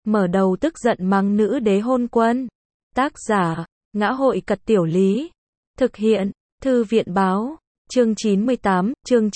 mở đầu tức giận mắng nữ đế hôn quân. Tác giả, Ngã hội Cật Tiểu Lý. Thực hiện, Thư viện Báo. Chương 98, chương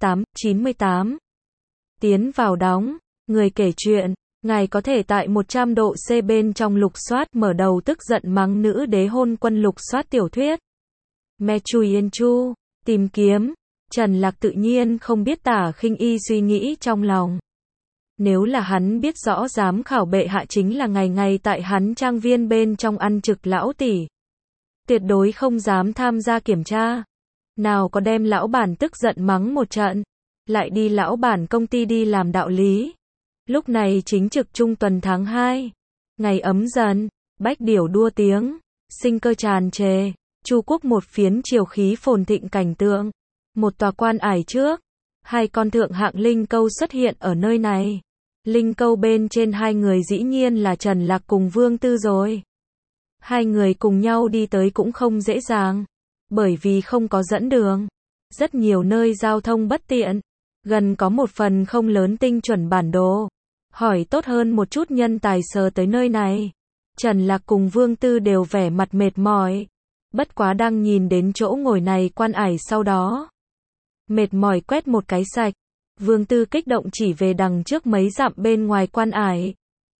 98. Tiến vào đóng, người kể chuyện. Ngài có thể tại 100 độ C bên trong lục soát mở đầu tức giận mắng nữ đế hôn quân lục soát tiểu thuyết. Me Chui Yên Chu, tìm kiếm. Trần Lạc tự nhiên không biết Tả Khinh Y suy nghĩ trong lòng. Nếu là hắn biết rõ giám khảo bệ hạ chính là ngày ngày tại hắn trang viên bên trong ăn trực lão tỷ, tuyệt đối không dám tham gia kiểm tra. Nào có đem lão bản tức giận mắng một trận, lại đi lão bản công ty đi làm đạo lý. Lúc này chính trực trung tuần tháng 2, ngày ấm dần, bách điểu đua tiếng, sinh cơ tràn trề, Chu quốc một phiến triều khí phồn thịnh cảnh tượng. Một tòa quan ải trước, hai con thượng hạng linh câu xuất hiện ở nơi này. Linh câu bên trên hai người dĩ nhiên là Trần Lạc cùng Vương Tư rồi. Hai người cùng nhau đi tới cũng không dễ dàng, bởi vì không có dẫn đường. Rất nhiều nơi giao thông bất tiện, gần có một phần không lớn tinh chuẩn bản đồ. Hỏi tốt hơn một chút nhân tài sờ tới nơi này. Trần Lạc cùng Vương Tư đều vẻ mặt mệt mỏi. Bất quá đang nhìn đến chỗ ngồi này quan ải sau đó. Mệt mỏi quét một cái sạch. Vương Tư kích động chỉ về đằng trước mấy dặm bên ngoài quan ải.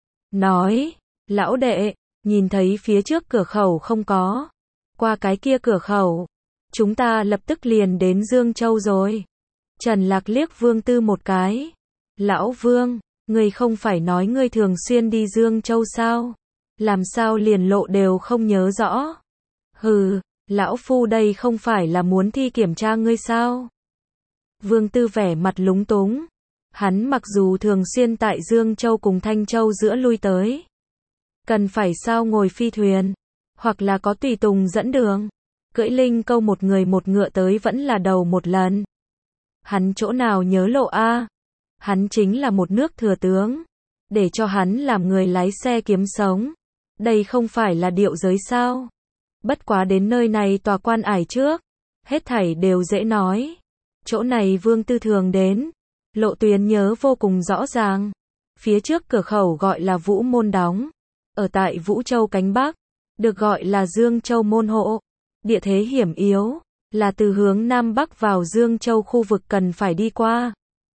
Nói, lão đệ, nhìn thấy phía trước cửa khẩu không có. Qua cái kia cửa khẩu, chúng ta lập tức liền đến Dương Châu rồi. Trần Lạc liếc Vương Tư một cái. Lão Vương, ngươi không phải nói ngươi thường xuyên đi Dương Châu sao? Làm sao liền lộ đều không nhớ rõ? Hừ, lão phu đây không phải là muốn thi kiểm tra ngươi sao? Vương Tư vẻ mặt lúng túng. Hắn mặc dù thường xuyên tại Dương Châu cùng Thanh Châu giữa lui tới. Cần phải sao ngồi phi thuyền, hoặc là có tùy tùng dẫn đường. Cưỡi linh câu một người một ngựa tới vẫn là đầu một lần. Hắn chỗ nào nhớ lộ a? Hắn chính là một nước thừa tướng. Để cho hắn làm người lái xe kiếm sống. Đây không phải là điệu giới sao? Bất quá đến nơi này tòa quan ải trước. Hết thảy đều dễ nói. Chỗ này Vương Tư thường đến. Lộ tuyến nhớ vô cùng rõ ràng. Phía trước cửa khẩu gọi là Vũ Môn đóng. Ở tại Vũ Châu cánh Bắc. Được gọi là Dương Châu môn hộ. Địa thế hiểm yếu. Là từ hướng Nam Bắc vào Dương Châu khu vực cần phải đi qua.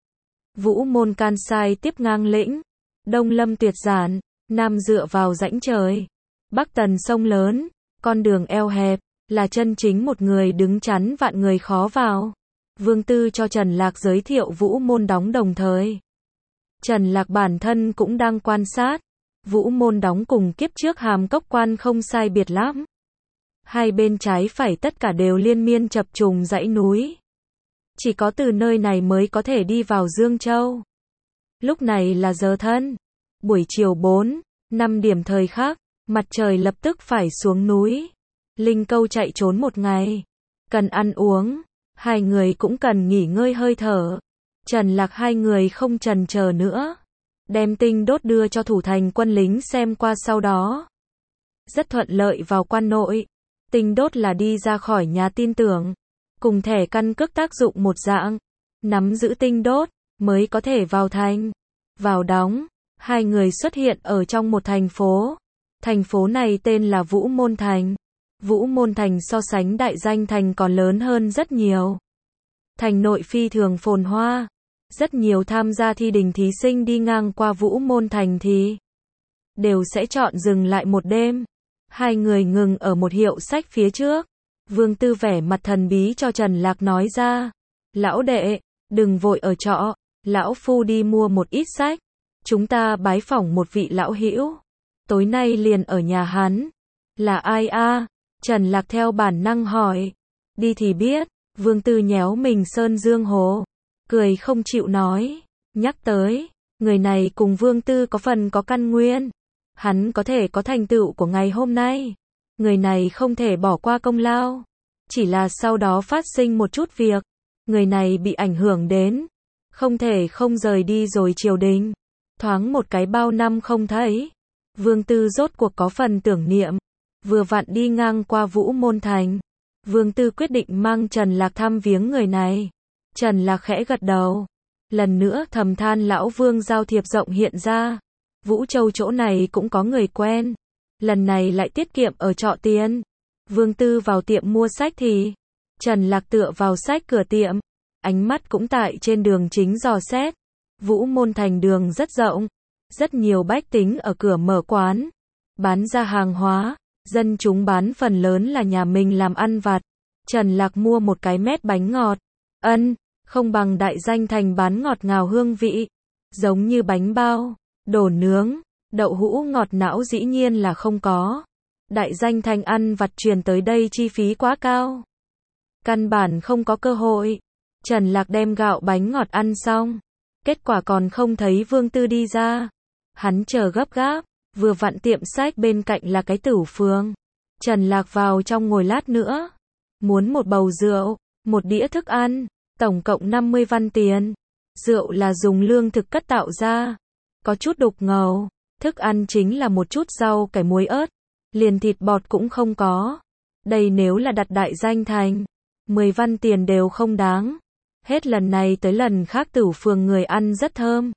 Vũ Môn can sai tiếp ngang lĩnh. Đông lâm tuyệt giản. Nam dựa vào rãnh trời. Bắc tần sông lớn. Con đường eo hẹp. Là chân chính một người đứng chắn vạn người khó vào. Vương Tư cho Trần Lạc giới thiệu Vũ Môn đóng đồng thời. Trần Lạc bản thân cũng đang quan sát. Vũ Môn đóng cùng kiếp trước Hàm Cốc quan không sai biệt lắm. Hai bên trái phải tất cả đều liên miên chập trùng dãy núi. Chỉ có từ nơi này mới có thể đi vào Dương Châu. Lúc này là giờ thân. Buổi chiều 4-5 điểm thời khắc, mặt trời lập tức phải xuống núi. Linh câu chạy trốn một ngày. Cần ăn uống. Hai người cũng cần nghỉ ngơi hơi thở. Trần Lạc hai người không chần chờ nữa. Đem tinh đốt đưa cho thủ thành quân lính xem qua sau đó. Rất thuận lợi vào quan nội. Tinh đốt là đi ra khỏi nhà tin tưởng. Cùng thẻ căn cước tác dụng một dạng. Nắm giữ tinh đốt, mới có thể vào thành. Vào đóng, hai người xuất hiện ở trong một thành phố. Thành phố này tên là Vũ Môn Thành. Vũ Môn Thành so sánh đại danh thành còn lớn hơn rất nhiều. Thành nội phi thường phồn hoa. Rất nhiều tham gia thi đình thí sinh đi ngang qua Vũ Môn Thành thì đều sẽ chọn dừng lại một đêm. Hai người ngừng ở một hiệu sách phía trước. Vương Tư vẻ mặt thần bí cho Trần Lạc nói ra. Lão đệ, đừng vội ở trọ. Lão phu đi mua một ít sách. Chúng ta bái phỏng một vị lão hữu. Tối nay liền ở nhà hắn. Là ai a? Trần Lạc theo bản năng hỏi. Đi thì biết. Vương Tư nhéo mình Sơn Dương Hồ. Cười không chịu nói. Nhắc tới. Người này cùng Vương Tư có phần có căn nguyên. Hắn có thể có thành tựu của ngày hôm nay. Người này không thể bỏ qua công lao. Chỉ là sau đó phát sinh một chút việc. Người này bị ảnh hưởng đến. Không thể không rời đi rồi triều đình. Thoáng một cái bao năm không thấy. Vương Tư rốt cuộc có phần tưởng niệm. Vừa vặn đi ngang qua Vũ Môn Thành. Vương Tư quyết định mang Trần Lạc thăm viếng người này. Trần Lạc khẽ gật đầu. Lần nữa thầm than lão Vương giao thiệp rộng hiện ra. Vũ Châu chỗ này cũng có người quen. Lần này lại tiết kiệm ở trọ tiền. Vương Tư vào tiệm mua sách thì Trần Lạc tựa vào sách cửa tiệm, ánh mắt cũng tại trên đường chính dò xét. Vũ Môn Thành đường rất rộng, rất nhiều bách tính ở cửa mở quán, bán ra hàng hóa, dân chúng bán phần lớn là nhà mình làm ăn vặt. Trần Lạc mua một cái mét bánh ngọt, không bằng Đại Danh Thành bán ngọt ngào hương vị, giống như bánh bao, đồ nướng, đậu hũ ngọt não dĩ nhiên là không có. Đại Danh Thành ăn vặt truyền tới đây chi phí quá cao, căn bản không có cơ hội. Trần Lạc đem gạo bánh ngọt ăn xong, kết quả còn không thấy Vương Tư đi ra. Hắn chờ gấp gáp, vừa vặn tiệm sách bên cạnh là cái tửu phường. Trần Lạc vào trong ngồi lát nữa, muốn một bầu rượu, một đĩa thức ăn, tổng cộng 50 văn tiền. Rượu là dùng lương thực cất tạo ra, có chút đục ngầu. Thức ăn chính là một chút rau cải muối ớt, liền thịt bọt cũng không có. Đây nếu là đặt Đại Danh Thành, 10 văn tiền đều không đáng. Hết lần này tới lần khác tửu phường người ăn rất thơm.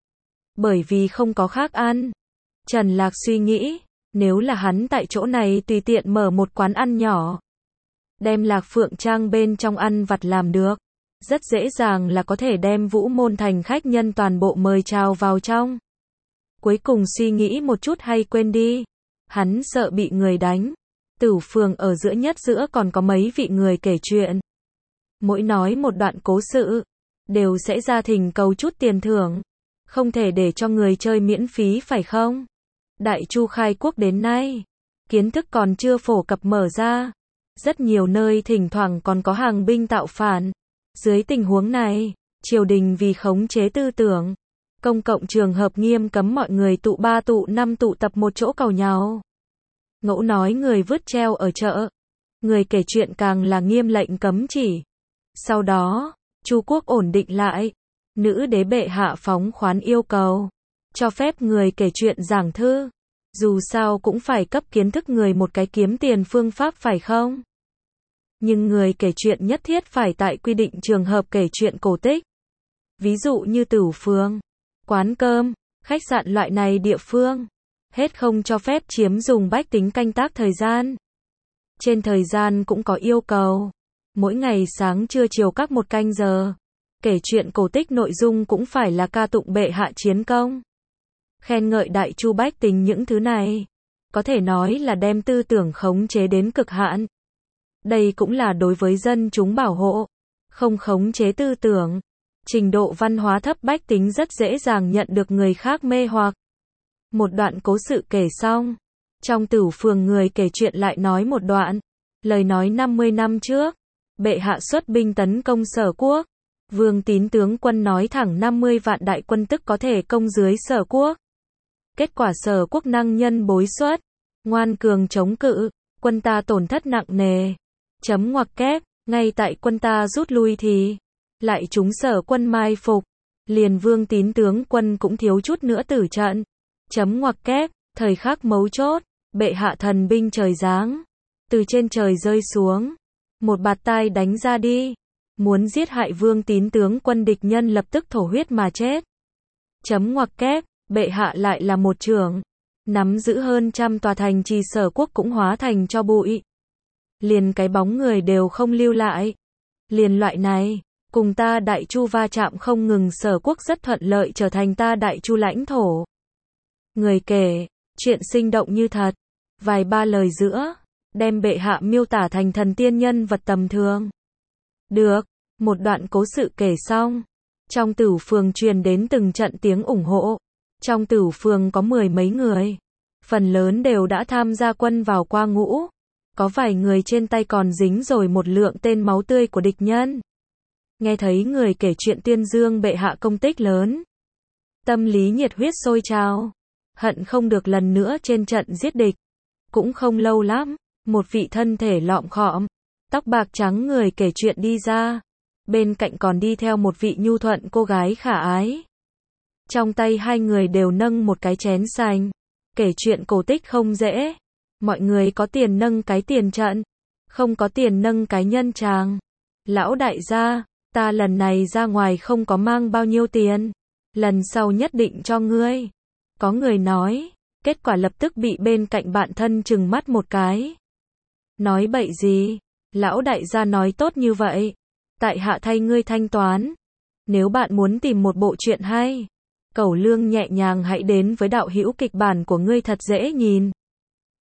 Bởi vì không có khác ăn, Trần Lạc suy nghĩ, nếu là hắn tại chỗ này tùy tiện mở một quán ăn nhỏ, đem Lạc Phượng Trang bên trong ăn vặt làm được, rất dễ dàng là có thể đem Vũ Môn Thành khách nhân toàn bộ mời chào vào trong. Cuối cùng suy nghĩ một chút hay quên đi, hắn sợ bị người đánh. Tửu phường ở giữa nhất giữa còn có mấy vị người kể chuyện. Mỗi nói một đoạn cố sự, đều sẽ ra thỉnh cầu chút tiền thưởng. Không thể để cho người chơi miễn phí phải không? Đại Chu khai quốc đến nay, kiến thức còn chưa phổ cập mở ra. Rất nhiều nơi thỉnh thoảng còn có hàng binh tạo phản. Dưới tình huống này, triều đình vì khống chế tư tưởng, công cộng trường hợp nghiêm cấm mọi người tụ 3 tụ 5 tụ tập một chỗ càu nhau. Ngẫu nói người vứt treo ở chợ, người kể chuyện càng là nghiêm lệnh cấm chỉ. Sau đó, Chu quốc ổn định lại, nữ đế bệ hạ phóng khoán yêu cầu, cho phép người kể chuyện giảng thư. Dù sao cũng phải cấp kiến thức người một cái kiếm tiền phương pháp phải không? Nhưng người kể chuyện nhất thiết phải tại quy định trường hợp kể chuyện cổ tích. Ví dụ như tửu phường, quán cơm, khách sạn loại này địa phương, hết không cho phép chiếm dùng bách tính canh tác thời gian. Trên thời gian cũng có yêu cầu, mỗi ngày sáng trưa chiều các một canh giờ, kể chuyện cổ tích nội dung cũng phải là ca tụng bệ hạ chiến công, khen ngợi Đại Chu bách tính những thứ này, có thể nói là đem tư tưởng khống chế đến cực hạn. Đây cũng là đối với dân chúng bảo hộ, không khống chế tư tưởng. Trình độ văn hóa thấp bách tính rất dễ dàng nhận được người khác mê hoặc. Một đoạn cố sự kể xong, trong tửu phường người kể chuyện lại nói một đoạn. Lời nói 50 năm trước, bệ hạ xuất binh tấn công Sở quốc. Vương Tín tướng quân nói thẳng 50 vạn đại quân tức có thể công dưới Sở quốc. Kết quả Sở quốc năng nhân bối xuất, ngoan cường chống cự, quân ta tổn thất nặng nề. Chấm ngoặc kép, ngay tại quân ta rút lui thì lại chúng Sở quân mai phục, liền Vương Tín tướng quân cũng thiếu chút nữa tử trận. Chấm ngoặc kép, thời khắc mấu chốt, bệ hạ thần binh trời giáng, từ trên trời rơi xuống, một bạt tai đánh ra đi, muốn giết hại Vương Tín tướng quân, địch nhân lập tức thổ huyết mà chết. Chấm ngoặc kép, bệ hạ lại là một trưởng, nắm giữ hơn trăm tòa thành trì Sở quốc cũng hóa thành cho bụi, liền cái bóng người đều không lưu lại. Liền loại này, cùng ta Đại Chu va chạm không ngừng, Sở quốc rất thuận lợi trở thành ta Đại Chu lãnh thổ. Người kể, chuyện sinh động như thật, vài ba lời giữa, đem bệ hạ miêu tả thành thần tiên nhân vật tầm thường. Được, một đoạn cố sự kể xong, trong tửu phường truyền đến từng trận tiếng ủng hộ. Trong tửu phường có 10 mấy người, phần lớn đều đã tham gia quân vào qua ngũ. Có vài người trên tay còn dính rồi một lượng tên máu tươi của địch nhân. Nghe thấy người kể chuyện tuyên dương bệ hạ công tích lớn, tâm lý nhiệt huyết sôi trào, hận không được lần nữa trên trận giết địch. Cũng không lâu lắm, một vị thân thể lọm khọm, tóc bạc trắng người kể chuyện đi ra, bên cạnh còn đi theo một vị nhu thuận cô gái khả ái. Trong tay hai người đều nâng một cái chén sành. Kể chuyện cổ tích không dễ, mọi người có tiền nâng cái tiền trận, không có tiền nâng cái nhân tràng. Lão đại gia, ta lần này ra ngoài không có mang bao nhiêu tiền, lần sau nhất định cho ngươi. Có người nói, kết quả lập tức bị bên cạnh bạn thân trừng mắt một cái. Nói bậy gì? Lão đại gia nói tốt như vậy. Tại hạ thay ngươi thanh toán. Nếu bạn muốn tìm một bộ truyện hay, cẩu lương nhẹ nhàng hãy đến với đạo hữu kịch bản của ngươi thật dễ nhìn.